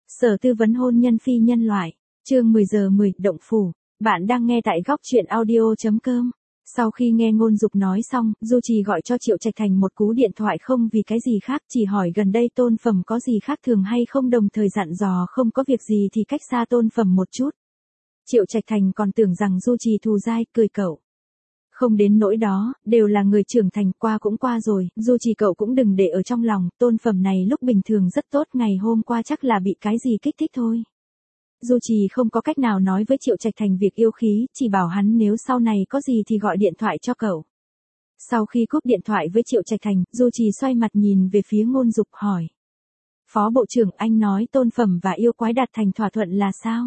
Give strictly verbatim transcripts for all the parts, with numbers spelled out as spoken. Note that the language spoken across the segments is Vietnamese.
Sở tư vấn hôn nhân phi nhân loại, chương mười giờ mười, động phủ. Bạn đang nghe tại góc truyện audio.com. Sau khi nghe Ngôn Dục nói xong, Du Trì gọi cho Triệu Trạch Thành một cú điện thoại không vì cái gì khác, chỉ hỏi gần đây Tôn Phẩm có gì khác thường hay không, đồng thời dặn dò không có việc gì thì cách xa Tôn Phẩm một chút. Triệu Trạch Thành còn tưởng rằng Du Trì thù dai, cười cậu. Không đến nỗi đó, đều là người trưởng thành, qua cũng qua rồi, Du Trì cậu cũng đừng để ở trong lòng, Tôn Phẩm này lúc bình thường rất tốt, ngày hôm qua chắc là bị cái gì kích thích thôi. Du Trì không có cách nào nói với Triệu Trạch Thành việc yêu khí, chỉ bảo hắn nếu sau này có gì thì gọi điện thoại cho cậu. Sau khi cúp điện thoại với Triệu Trạch Thành, Du Trì xoay mặt nhìn về phía Ngôn Dục hỏi. Phó Bộ trưởng, anh nói Tôn Phẩm và yêu quái đạt thành thỏa thuận là sao?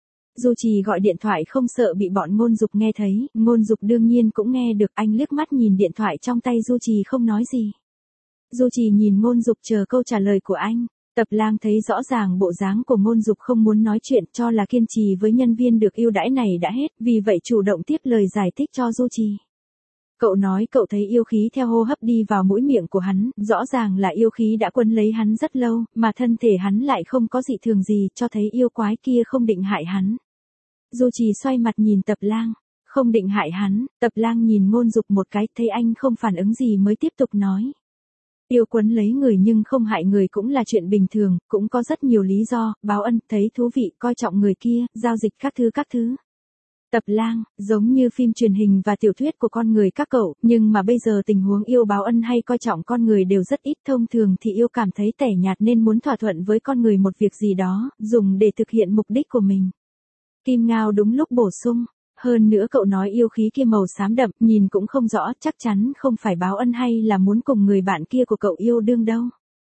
Du Trì gọi điện thoại không sợ bị bọn Ngôn Dục nghe thấy, Ngôn Dục đương nhiên cũng nghe được, anh liếc mắt nhìn điện thoại trong tay Du Trì không nói gì. Du Trì nhìn Ngôn Dục chờ câu trả lời của anh. Tập Lang thấy rõ ràng bộ dáng của Ngôn Dục không muốn nói chuyện, cho là kiên trì với nhân viên được ưu đãi này đã hết, vì vậy chủ động tiếp lời giải thích cho Du Trì. Cậu nói cậu thấy yêu khí theo hô hấp đi vào mũi miệng của hắn, rõ ràng là yêu khí đã quấn lấy hắn rất lâu, mà thân thể hắn lại không có dị thường gì, cho thấy yêu quái kia không định hại hắn. Du Trì xoay mặt nhìn Tập Lang, không định hại hắn, Tập Lang nhìn Ngôn Dục một cái, thấy anh không phản ứng gì mới tiếp tục nói. Yêu quấn lấy người nhưng không hại người cũng là chuyện bình thường, cũng có rất nhiều lý do, báo ân, thấy thú vị, coi trọng người kia, giao dịch các thứ các thứ. Tập Lang, giống như phim truyền hình và tiểu thuyết của con người các cậu, nhưng mà bây giờ tình huống yêu báo ân hay coi trọng con người đều rất ít, thông thường thì yêu cảm thấy tẻ nhạt nên muốn thỏa thuận với con người một việc gì đó, dùng để thực hiện mục đích của mình. Kim Ngao đúng lúc bổ sung. Hơn nữa cậu nói yêu khí kia màu xám đậm, nhìn cũng không rõ, chắc chắn không phải báo ân hay là muốn cùng người bạn kia của cậu yêu đương đâu.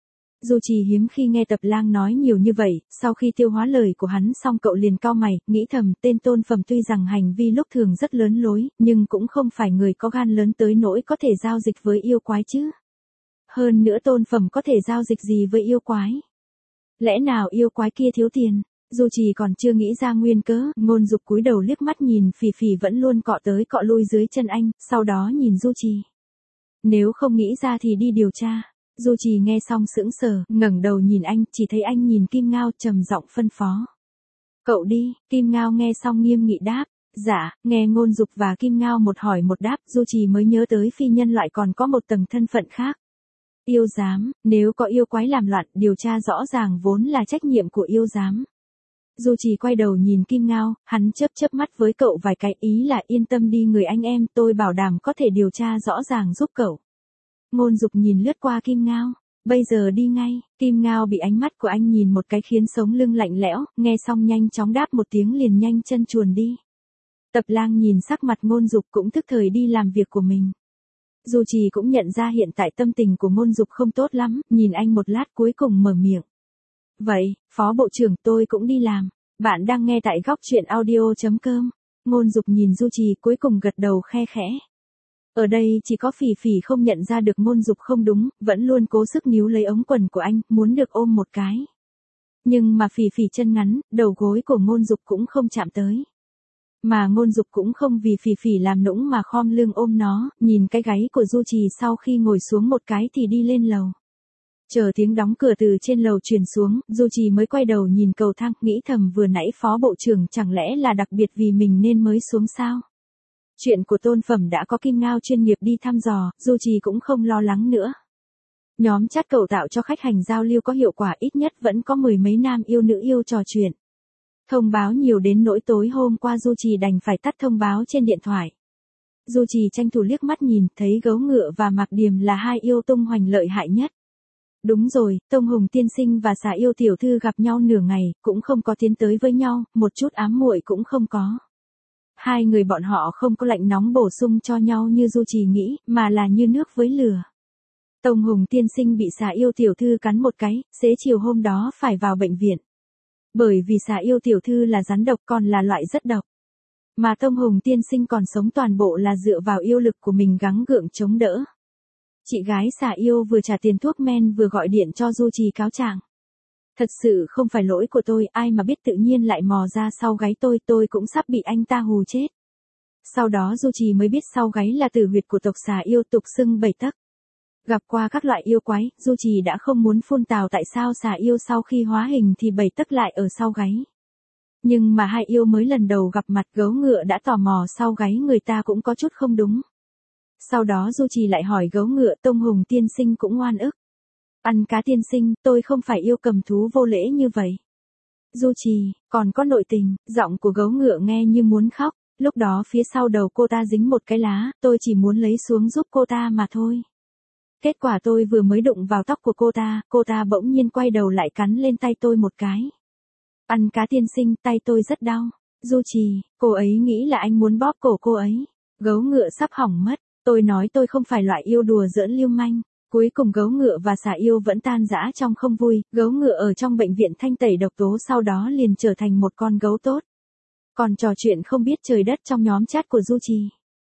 Du Trì hiếm khi nghe Tập Lang nói nhiều như vậy, sau khi tiêu hóa lời của hắn xong cậu liền cau mày, nghĩ thầm tên Tôn Phẩm tuy rằng hành vi lúc thường rất lớn lối, nhưng cũng không phải người có gan lớn tới nỗi có thể giao dịch với yêu quái chứ. Hơn nữa Tôn Phẩm có thể giao dịch gì với yêu quái? Lẽ nào yêu quái kia thiếu tiền? Du Trì còn chưa nghĩ ra nguyên cớ, Ngôn Dục cúi đầu liếc mắt nhìn Phỉ Phỉ vẫn luôn cọ tới cọ lui dưới chân anh, sau đó nhìn Du Trì. Nếu không nghĩ ra thì đi điều tra. Du Trì nghe xong sững sờ, ngẩng đầu nhìn anh, chỉ thấy anh nhìn Kim Ngao trầm giọng phân phó. Cậu đi, Kim Ngao nghe xong nghiêm nghị đáp. Dạ, nghe Ngôn Dục và Kim Ngao một hỏi một đáp, Du Trì mới nhớ tới phi nhân loại còn có một tầng thân phận khác. Yêu giám, nếu có yêu quái làm loạn, điều tra rõ ràng vốn là trách nhiệm của yêu giám. Du Trì quay đầu nhìn Kim Ngao, hắn chớp chớp mắt với cậu vài cái, ý là yên tâm đi người anh em, tôi bảo đảm có thể điều tra rõ ràng giúp cậu. Ngôn Dục nhìn lướt qua Kim Ngao, bây giờ đi ngay, Kim Ngao bị ánh mắt của anh nhìn một cái khiến sống lưng lạnh lẽo, nghe xong nhanh chóng đáp một tiếng liền nhanh chân chuồn đi. Tập Lang nhìn sắc mặt Ngôn Dục cũng tức thời đi làm việc của mình. Du Trì cũng nhận ra hiện tại tâm tình của Ngôn Dục không tốt lắm, nhìn anh một lát cuối cùng mở miệng. Vậy, Phó Bộ trưởng tôi cũng đi làm. Bạn đang nghe tại góc truyện audio.com. Ngôn Dục nhìn Du Trì cuối cùng gật đầu khe khẽ. Ở đây chỉ có Phỉ Phỉ không nhận ra được Ngôn Dục không đúng, vẫn luôn cố sức níu lấy ống quần của anh, muốn được ôm một cái. Nhưng mà Phỉ Phỉ chân ngắn, đầu gối của Ngôn Dục cũng không chạm tới. Mà Ngôn Dục cũng không vì Phỉ Phỉ làm nũng mà khom lưng ôm nó, nhìn cái gáy của Du Trì sau khi ngồi xuống một cái thì đi lên lầu. Chờ tiếng đóng cửa từ trên lầu truyền xuống, Du Trì mới quay đầu nhìn cầu thang, nghĩ thầm vừa nãy Phó Bộ trưởng chẳng lẽ là đặc biệt vì mình nên mới xuống sao? Chuyện của Tôn Phẩm đã có Kim Ngao chuyên nghiệp đi thăm dò, Du Trì cũng không lo lắng nữa. Nhóm chat cậu tạo cho khách hàng giao lưu có hiệu quả, ít nhất vẫn có mười mấy nam yêu nữ yêu trò chuyện. Thông báo nhiều đến nỗi tối hôm qua Du Trì đành phải tắt thông báo trên điện thoại. Du Trì tranh thủ liếc mắt nhìn, thấy Gấu Ngựa và Mạc Điềm là hai yêu tung hoành lợi hại nhất. Đúng rồi, Tông Hùng tiên sinh và Xà Yêu tiểu thư gặp nhau nửa ngày, cũng không có tiến tới với nhau, một chút ám muội cũng không có. Hai người bọn họ không có lạnh nóng bổ sung cho nhau như Du Trì nghĩ, mà là như nước với lửa. Tông Hùng tiên sinh bị Xà Yêu tiểu thư cắn một cái, xế chiều hôm đó phải vào bệnh viện. Bởi vì Xà Yêu tiểu thư là rắn độc, còn là loại rất độc. Mà Tông Hùng tiên sinh còn sống toàn bộ là dựa vào yêu lực của mình gắng gượng chống đỡ. Chị gái Xà Yêu vừa trả tiền thuốc men vừa gọi điện cho Du Trì cáo trạng. Thật sự không phải lỗi của tôi, ai mà biết tự nhiên lại mò ra sau gáy tôi, tôi cũng sắp bị anh ta hù chết. Sau đó Du Trì mới biết sau gáy là tử huyệt của tộc Xà Yêu, tục xưng bảy tấc. Gặp qua các loại yêu quái, Du Trì đã không muốn phun tào tại sao xà yêu sau khi hóa hình thì bảy tấc lại ở sau gáy. Nhưng mà hai yêu mới lần đầu gặp mặt, gấu ngựa đã tò mò sau gáy người ta cũng có chút không đúng. Sau đó Du Trì lại hỏi gấu ngựa, Tông Hùng tiên sinh cũng oan ức. Ăn cá tiên sinh, tôi không phải yêu cầm thú vô lễ như vậy. Du Trì, còn có nội tình, giọng của gấu ngựa nghe như muốn khóc. Lúc đó phía sau đầu cô ta dính một cái lá, tôi chỉ muốn lấy xuống giúp cô ta mà thôi. Kết quả tôi vừa mới đụng vào tóc của cô ta, cô ta bỗng nhiên quay đầu lại cắn lên tay tôi một cái. Ăn cá tiên sinh, tay tôi rất đau. Du Trì, cô ấy nghĩ là anh muốn bóp cổ cô ấy. Gấu ngựa sắp hỏng mất, tôi nói tôi không phải loại yêu đùa giỡn lưu manh. Cuối cùng gấu ngựa và xà yêu vẫn tan rã trong không vui, gấu ngựa ở trong bệnh viện thanh tẩy độc tố sau đó liền trở thành một con gấu tốt. Còn trò chuyện không biết trời đất trong nhóm chat của Du Trì.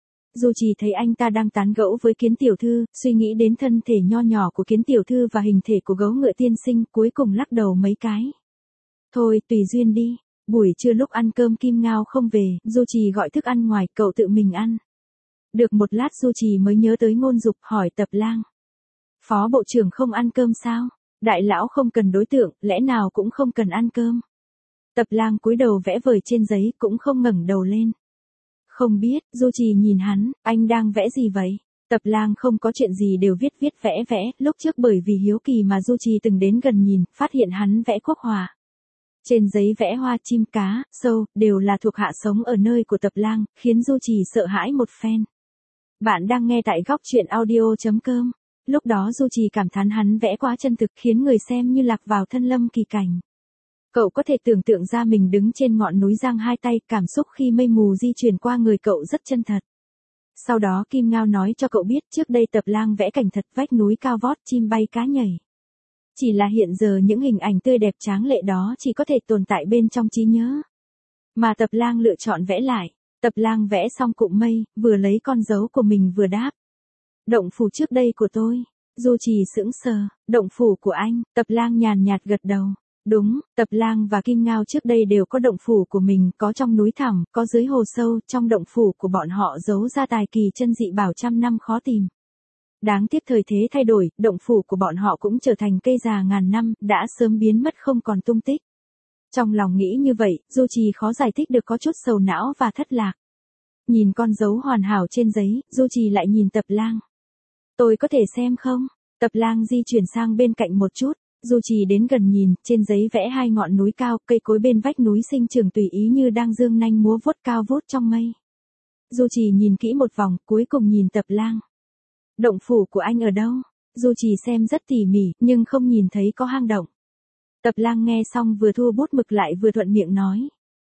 Du Trì thấy anh ta đang tán gẫu với Kiến tiểu thư, suy nghĩ đến thân thể nho nhỏ của Kiến tiểu thư và hình thể của gấu ngựa tiên sinh, cuối cùng lắc đầu mấy cái. Thôi, tùy duyên đi. Buổi trưa lúc ăn cơm Kim Ngao không về, Du Trì gọi thức ăn ngoài, cậu tự mình ăn. Được một lát Du Trì mới nhớ tới Ngôn Dục, hỏi Tập Lang. Phó bộ trưởng không ăn cơm sao? Đại lão không cần đối tượng, lẽ nào cũng không cần ăn cơm? Tập Lang cúi đầu vẽ vời trên giấy, cũng không ngẩng đầu lên. Không biết, Du Trì nhìn hắn, anh đang vẽ gì vậy? Tập Lang không có chuyện gì đều viết viết vẽ vẽ, lúc trước bởi vì hiếu kỳ mà Du Trì từng đến gần nhìn, phát hiện hắn vẽ quốc họa. Trên giấy vẽ hoa chim cá, sâu, đều là thuộc hạ sống ở nơi của Tập Lang, khiến Du Trì sợ hãi một phen. Bạn đang nghe tại góc truyện audio chấm com. Lúc đó Du Trì cảm thán hắn vẽ quá chân thực, khiến người xem như lạc vào thân lâm kỳ cảnh. Cậu có thể tưởng tượng ra mình đứng trên ngọn núi giang hai tay, cảm xúc khi mây mù di chuyển qua người cậu rất chân thật. Sau đó Kim Ngao nói cho cậu biết trước đây Tập Lang vẽ cảnh thật, vách núi cao vót, chim bay cá nhảy. Chỉ là hiện giờ những hình ảnh tươi đẹp tráng lệ đó chỉ có thể tồn tại bên trong trí nhớ. Mà Tập Lang lựa chọn vẽ lại. Tập Lang vẽ xong cụm mây, vừa lấy con dấu của mình vừa đáp. Động phủ trước đây của tôi. Du Trì sững sờ, động phủ của anh, Tập Lang nhàn nhạt gật đầu. Đúng, Tập Lang và Kim Ngao trước đây đều có động phủ của mình, có trong núi thẳm, có dưới hồ sâu, trong động phủ của bọn họ giấu ra tài kỳ chân dị bảo trăm năm khó tìm. Đáng tiếc thời thế thay đổi, động phủ của bọn họ cũng trở thành cây già ngàn năm, đã sớm biến mất không còn tung tích. Trong lòng nghĩ như vậy, Du Trì khó giải thích được, có chút sầu não và thất lạc. Nhìn con dấu hoàn hảo trên giấy, Du Trì lại nhìn Tập Lang. Tôi có thể xem không? Tập Lang di chuyển sang bên cạnh một chút. Du Trì đến gần nhìn, trên giấy vẽ hai ngọn núi cao, cây cối bên vách núi sinh trưởng tùy ý như đang dương nanh múa vuốt cao vút trong mây. Du Trì nhìn kỹ một vòng, cuối cùng nhìn Tập Lang. Động phủ của anh ở đâu? Du Trì xem rất tỉ mỉ, nhưng không nhìn thấy có hang động. Tập Lang nghe xong vừa thu bút mực lại vừa thuận miệng nói.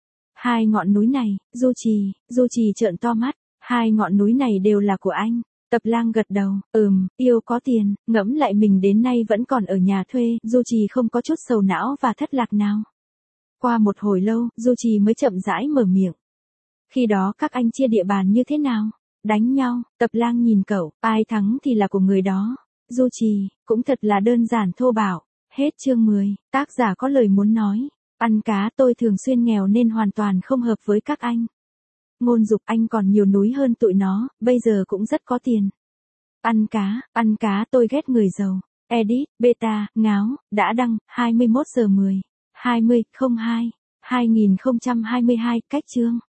Hai ngọn núi này, Du Trì, Du Trì trợn to mắt, hai ngọn núi này đều là của anh. Tập Lang gật đầu, ừm, yêu có tiền, ngẫm lại mình đến nay vẫn còn ở nhà thuê, Du Trì không có chút sầu não và thất lạc nào. Qua một hồi lâu, Du Trì mới chậm rãi mở miệng. Khi đó các anh chia địa bàn như thế nào? Đánh nhau, Tập Lang nhìn cậu, ai thắng thì là của người đó. Du Trì, cũng thật là đơn giản thô bạo. Hết chương mười, tác giả có lời muốn nói. Ăn cá, tôi thường xuyên nghèo nên hoàn toàn không hợp với các anh. Ngôn Dục, anh còn nhiều núi hơn tụi nó, bây giờ cũng rất có tiền. Ăn cá, ăn cá, tôi ghét người giàu. Edit, beta, ngáo, đã đăng, hai mươi mốt giờ mười, hai mươi, không hai, hai nghìn không trăm hai mươi hai, cách chương.